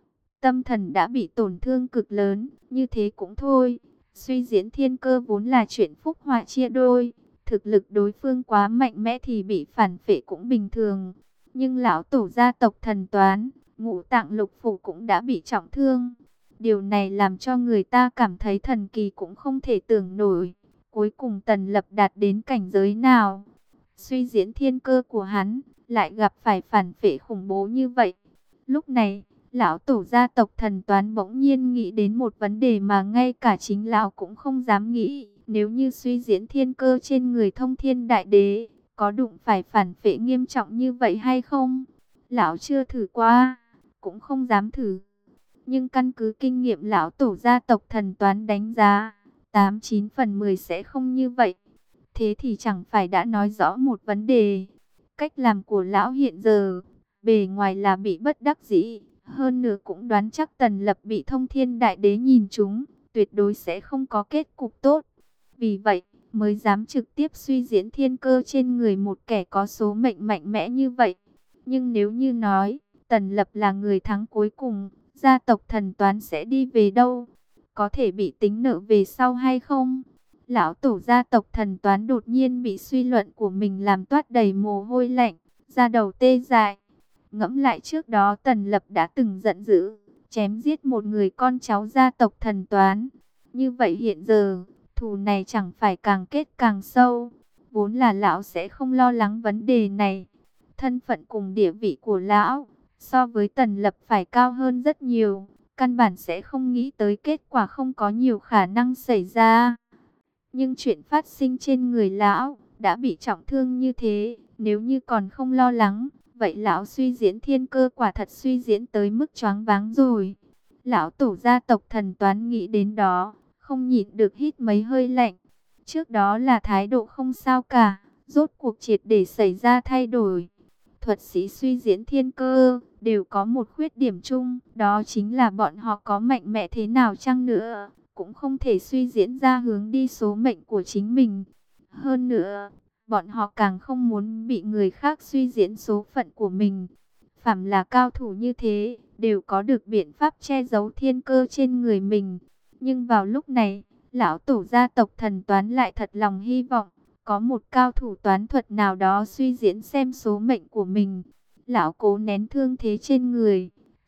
Tâm thần đã bị tổn thương cực lớn, như thế cũng thôi. Suy diễn thiên cơ vốn là chuyện phúc họa chia đôi, thực lực đối phương quá mạnh mẽ thì bị phản phệ cũng bình thường. Nhưng lão tổ gia tộc Thần Toán, ngũ tạng lục phủ cũng đã bị trọng thương. Điều này làm cho người ta cảm thấy thần kỳ cũng không thể tưởng nổi. Cuối cùng Tần Lập đạt đến cảnh giới nào? Suy diễn thiên cơ của hắn lại gặp phải phản phệ khủng bố như vậy. Lúc này, lão tổ gia tộc Thần Toán bỗng nhiên nghĩ đến một vấn đề mà ngay cả chính lão cũng không dám nghĩ. Nếu như suy diễn thiên cơ trên người Thông Thiên Đại Đế, có đụng phải phản phệ nghiêm trọng như vậy hay không? Lão chưa thử qua, cũng không dám thử. Nhưng căn cứ kinh nghiệm lão tổ gia tộc Thần Toán đánh giá, tám chín phần mười sẽ không như vậy. Thế thì chẳng phải đã nói rõ một vấn đề. Cách làm của lão hiện giờ, bề ngoài là bị bất đắc dĩ, hơn nữa cũng đoán chắc Tần Lập bị Thông Thiên Đại Đế nhìn trúng, tuyệt đối sẽ không có kết cục tốt. Vì vậy, mới dám trực tiếp suy diễn thiên cơ trên người một kẻ có số mệnh mạnh mẽ như vậy. Nhưng nếu như nói, Tần Lập là người thắng cuối cùng, gia tộc Thần Toán sẽ đi về đâu? Có thể bị tính nợ về sau hay không? Lão tổ gia tộc Thần Toán đột nhiên bị suy luận của mình làm toát đầy mồ hôi lạnh, da đầu tê dại. Ngẫm lại trước đó Tần Lập đã từng giận dữ, chém giết một người con cháu gia tộc Thần Toán. Như vậy hiện giờ, thù này chẳng phải càng kết càng sâu. Vốn là lão sẽ không lo lắng vấn đề này. Thân phận cùng địa vị của lão, so với Tần Lập phải cao hơn rất nhiều. Căn bản sẽ không nghĩ tới kết quả không có nhiều khả năng xảy ra. Nhưng chuyện phát sinh trên người lão, đã bị trọng thương như thế, nếu như còn không lo lắng, vậy lão suy diễn thiên cơ quả thật suy diễn tới mức choáng váng rồi. Lão tổ gia tộc Thần Toán nghĩ đến đó, không nhịn được hít mấy hơi lạnh. Trước đó là thái độ không sao cả, rốt cuộc triệt để xảy ra thay đổi. Thuật sĩ suy diễn thiên cơ đều có một khuyết điểm chung, đó chính là bọn họ có mạnh mẽ thế nào chăng nữa, cũng không thể suy diễn ra hướng đi số mệnh của chính mình. Hơn nữa, bọn họ càng không muốn bị người khác suy diễn số phận của mình. Phàm là cao thủ như thế, đều có được biện pháp che giấu thiên cơ trên người mình. Nhưng vào lúc này, lão tổ gia tộc Thần Toán lại thật lòng hy vọng có một cao thủ toán thuật nào đó suy diễn xem số mệnh của mình. Lão cố nén thương thế trên người,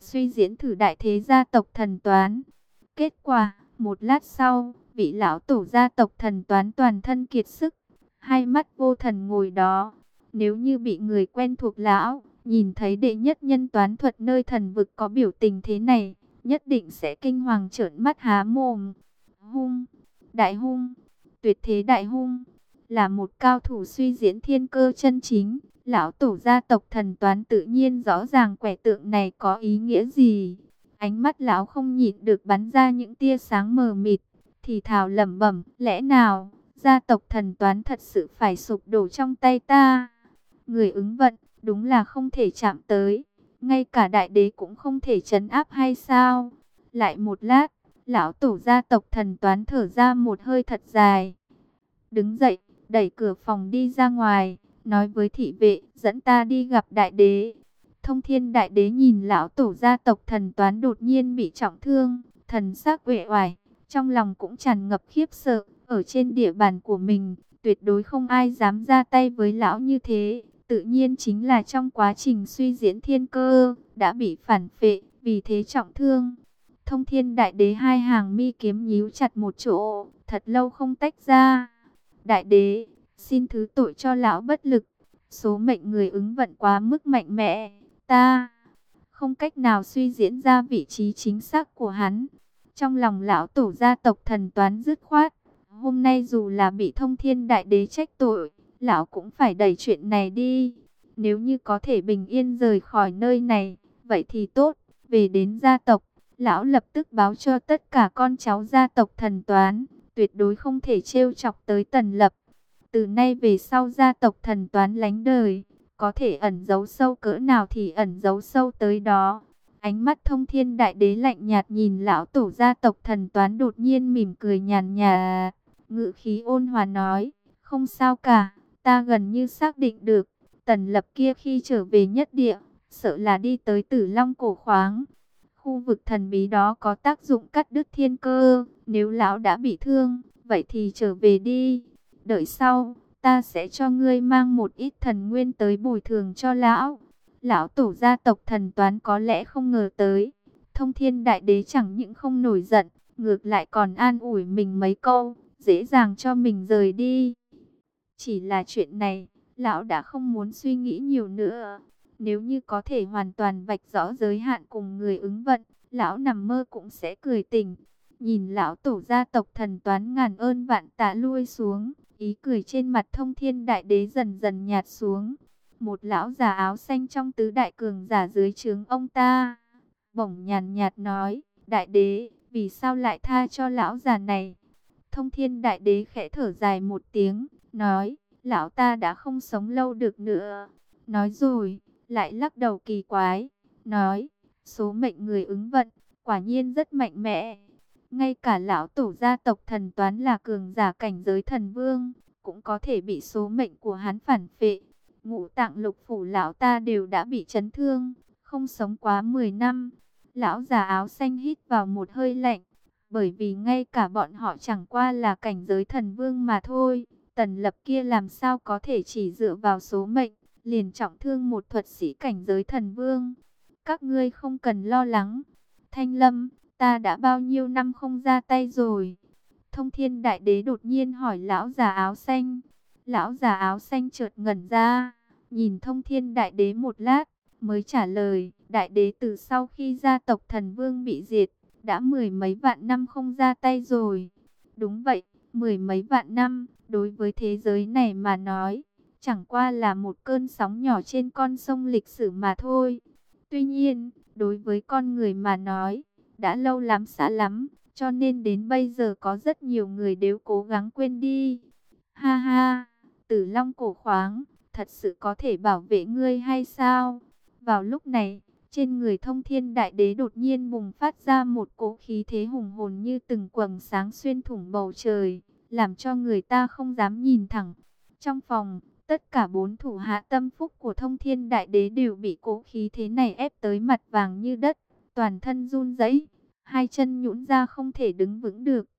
suy diễn thử đại thế gia tộc thần toán. Kết quả, một lát sau, vị lão tổ gia tộc thần toán toàn thân kiệt sức, hai mắt vô thần ngồi đó. Nếu như bị người quen thuộc lão, nhìn thấy đệ nhất nhân toán thuật nơi thần vực có biểu tình thế này, nhất định sẽ kinh hoàng trợn mắt há mồm. Hung, đại hung, tuyệt thế đại hung, là một cao thủ suy diễn thiên cơ chân chính. Lão tổ gia tộc thần toán tự nhiên rõ ràng quẻ tượng này có ý nghĩa gì. Ánh mắt lão không nhịn được bắn ra những tia sáng mờ mịt, thì thào lẩm bẩm, lẽ nào gia tộc thần toán thật sự phải sụp đổ trong tay ta? Người ứng vận, đúng là không thể chạm tới, ngay cả đại đế cũng không thể trấn áp hay sao? Lại một lát, lão tổ gia tộc thần toán thở ra một hơi thật dài, đứng dậy, đẩy cửa phòng đi ra ngoài, nói với thị vệ, dẫn ta đi gặp đại đế. Thông Thiên đại đế nhìn lão tổ gia tộc thần toán đột nhiên bị trọng thương, thần sắc uể oải, trong lòng cũng tràn ngập khiếp sợ. Ở trên địa bàn của mình, tuyệt đối không ai dám ra tay với lão như thế. Tự nhiên chính là trong quá trình suy diễn thiên cơ, đã bị phản phệ, vì thế trọng thương. Thông Thiên đại đế hai hàng mi kiếm nhíu chặt một chỗ, thật lâu không tách ra. Đại đế, xin thứ tội cho lão bất lực, số mệnh người ứng vận quá mức mạnh mẽ, ta không cách nào suy diễn ra vị trí chính xác của hắn. Trong lòng lão tổ gia tộc thần toán dứt khoát, hôm nay dù là bị Thông Thiên đại đế trách tội, lão cũng phải đẩy chuyện này đi. Nếu như có thể bình yên rời khỏi nơi này, vậy thì tốt. Về đến gia tộc, lão lập tức báo cho tất cả con cháu gia tộc thần toán, tuyệt đối không thể trêu chọc tới Tần Lập. Từ nay về sau gia tộc thần toán lánh đời, có thể ẩn giấu sâu cỡ nào thì ẩn giấu sâu tới đó. Ánh mắt Thông Thiên đại đế lạnh nhạt nhìn lão tổ gia tộc thần toán, đột nhiên mỉm cười nhàn nhạt, ngữ khí ôn hòa nói, không sao cả, ta gần như xác định được, Tần Lập kia khi trở về nhất địa, sợ là đi tới Tử Long cổ khoáng. Khu vực thần bí đó có tác dụng cắt đứt thiên cơ, nếu lão đã bị thương, vậy thì trở về đi. Đợi sau, ta sẽ cho ngươi mang một ít thần nguyên tới bồi thường cho lão. Lão tổ gia tộc thần toán có lẽ không ngờ tới, Thông Thiên đại đế chẳng những không nổi giận, ngược lại còn an ủi mình mấy câu, dễ dàng cho mình rời đi. Chỉ là chuyện này, lão đã không muốn suy nghĩ nhiều nữa. Nếu như có thể hoàn toàn vạch rõ giới hạn cùng người ứng vận, lão nằm mơ cũng sẽ cười tỉnh. Nhìn lão tổ gia tộc thần toán ngàn ơn vạn tạ lui xuống, ý cười trên mặt Thông Thiên đại đế dần dần nhạt xuống. Một lão già áo xanh trong tứ đại cường giả dưới trướng ông ta, bỗng nhàn nhạt nói, đại đế, vì sao lại tha cho lão già này? Thông Thiên đại đế khẽ thở dài một tiếng, nói, lão ta đã không sống lâu được nữa. Nói rồi, lại lắc đầu kỳ quái, nói, số mệnh người ứng vận, quả nhiên rất mạnh mẽ. Ngay cả lão tổ gia tộc thần toán là cường giả cảnh giới thần vương, cũng có thể bị số mệnh của hắn phản phệ. Ngũ tạng lục phủ lão ta đều đã bị chấn thương, không sống quá mười năm. Lão già áo xanh hít vào một hơi lạnh, bởi vì ngay cả bọn họ chẳng qua là cảnh giới thần vương mà thôi. Tần Lập kia làm sao có thể chỉ dựa vào số mệnh, liền trọng thương một thuật sĩ cảnh giới thần vương. Các ngươi không cần lo lắng. Thanh Lâm, ta đã bao nhiêu năm không ra tay rồi? Thông Thiên đại đế đột nhiên hỏi lão già áo xanh. Lão già áo xanh chợt ngẩn ra, nhìn Thông Thiên đại đế một lát, mới trả lời, đại đế từ sau khi gia tộc thần vương bị diệt, đã mười mấy vạn năm không ra tay rồi. Đúng vậy, mười mấy vạn năm, đối với thế giới này mà nói, chẳng qua là một cơn sóng nhỏ trên con sông lịch sử mà thôi. Tuy nhiên, đối với con người mà nói, đã lâu lắm xa lắm, cho nên đến bây giờ có rất nhiều người đều cố gắng quên đi. Ha ha, Tử Long cổ khoáng, thật sự có thể bảo vệ ngươi hay sao? Vào lúc này, trên người Thông Thiên đại đế đột nhiên bùng phát ra một cỗ khí thế hùng hồn như từng quầng sáng xuyên thủng bầu trời, làm cho người ta không dám nhìn thẳng. Trong phòng, tất cả bốn thủ hạ tâm phúc của Thông Thiên đại đế đều bị cỗ khí thế này ép tới mặt vàng như đất, toàn thân run rẩy, hai chân nhũn ra không thể đứng vững được.